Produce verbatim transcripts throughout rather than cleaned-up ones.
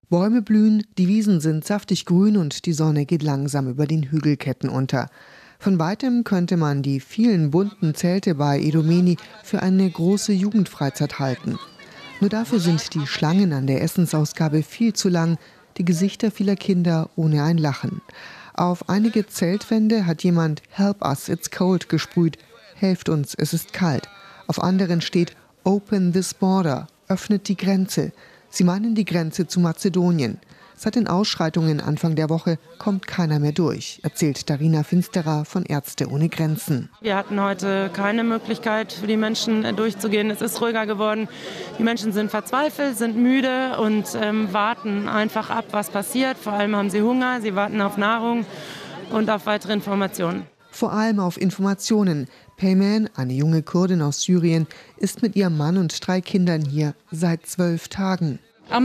Bäume blühen, die Wiesen sind saftig grün und die Sonne geht langsam über den Hügelketten unter. Von weitem könnte man die vielen bunten Zelte bei Idomeni für eine große Jugendfreizeit halten. Nur dafür sind die Schlangen an der Essensausgabe viel zu lang, die Gesichter vieler Kinder ohne ein Lachen. Auf einige Zeltwände hat jemand "Help us, it's cold" gesprüht, helft uns, es ist kalt. Auf anderen steht "Open this border", öffnet die Grenze. Sie meinen die Grenze zu Mazedonien. Seit den Ausschreitungen Anfang der Woche kommt keiner mehr durch, erzählt Darina Finsterer von Ärzte ohne Grenzen. Wir hatten heute keine Möglichkeit für die Menschen durchzugehen. Es ist ruhiger geworden. Die Menschen sind verzweifelt, sind müde und ähm, warten einfach ab, was passiert. Vor allem haben sie Hunger, sie warten auf Nahrung und auf weitere Informationen. Vor allem auf Informationen. Peyman, eine junge Kurdin aus Syrien, ist mit ihrem Mann und drei Kindern hier seit zwölf Tagen.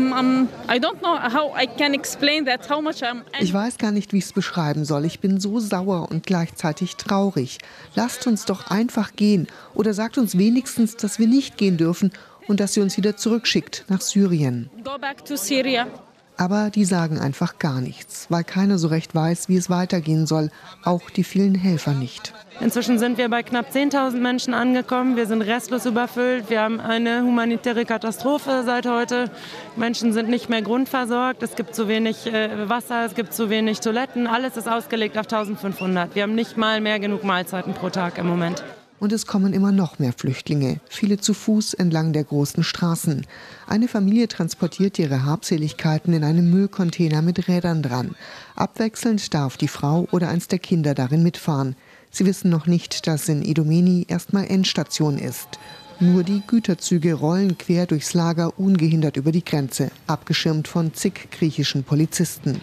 Ich weiß gar nicht, wie ich es beschreiben soll. Ich bin so sauer und gleichzeitig traurig. Lasst uns doch einfach gehen. Oder sagt uns wenigstens, dass wir nicht gehen dürfen und dass sie uns wieder zurückschickt nach Syrien. Go back to Syria. Aber die sagen einfach gar nichts, weil keiner so recht weiß, wie es weitergehen soll. Auch die vielen Helfer nicht. Inzwischen sind wir bei knapp zehntausend Menschen angekommen. Wir sind restlos überfüllt. Wir haben eine humanitäre Katastrophe seit heute. Menschen sind nicht mehr grundversorgt. Es gibt zu wenig äh, Wasser, es gibt zu wenig Toiletten. Alles ist ausgelegt auf eintausendfünfhundert. Wir haben nicht mal mehr genug Mahlzeiten pro Tag im Moment. Und es kommen immer noch mehr Flüchtlinge, viele zu Fuß entlang der großen Straßen. Eine Familie transportiert ihre Habseligkeiten in einem Müllcontainer mit Rädern dran. Abwechselnd darf die Frau oder eins der Kinder darin mitfahren. Sie wissen noch nicht, dass in Idomeni erstmal Endstation ist. Nur die Güterzüge rollen quer durchs Lager ungehindert über die Grenze, abgeschirmt von zig griechischen Polizisten.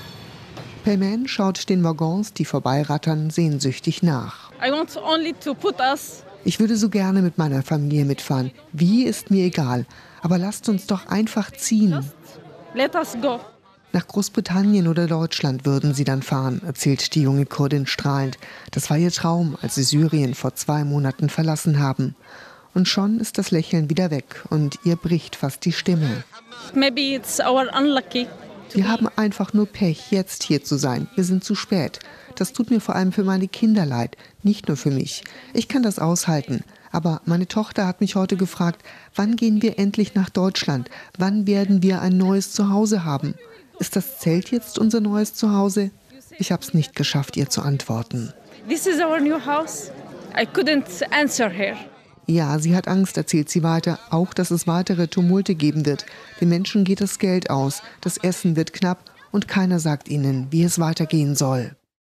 Peyman schaut den Waggons, die vorbeirattern, sehnsüchtig nach. I want only to put us. Ich würde so gerne mit meiner Familie mitfahren. Wie, ist mir egal. Aber lasst uns doch einfach ziehen. Just let us go. Nach Großbritannien oder Deutschland würden sie dann fahren, erzählt die junge Kurdin strahlend. Das war ihr Traum, als sie Syrien vor zwei Monaten verlassen haben. Und schon ist das Lächeln wieder weg und ihr bricht fast die Stimme. Maybe it's our unlucky. Wir haben einfach nur Pech, jetzt hier zu sein. Wir sind zu spät. Das tut mir vor allem für meine Kinder leid, nicht nur für mich. Ich kann das aushalten. Aber meine Tochter hat mich heute gefragt, wann gehen wir endlich nach Deutschland? Wann werden wir ein neues Zuhause haben? Ist das Zelt jetzt unser neues Zuhause? Ich habe es nicht geschafft, ihr zu antworten. This is our new house. I couldn't answer her. Ja, sie hat Angst, erzählt sie weiter, auch dass es weitere Tumulte geben wird. Den Menschen geht das Geld aus, das Essen wird knapp und keiner sagt ihnen, wie es weitergehen soll.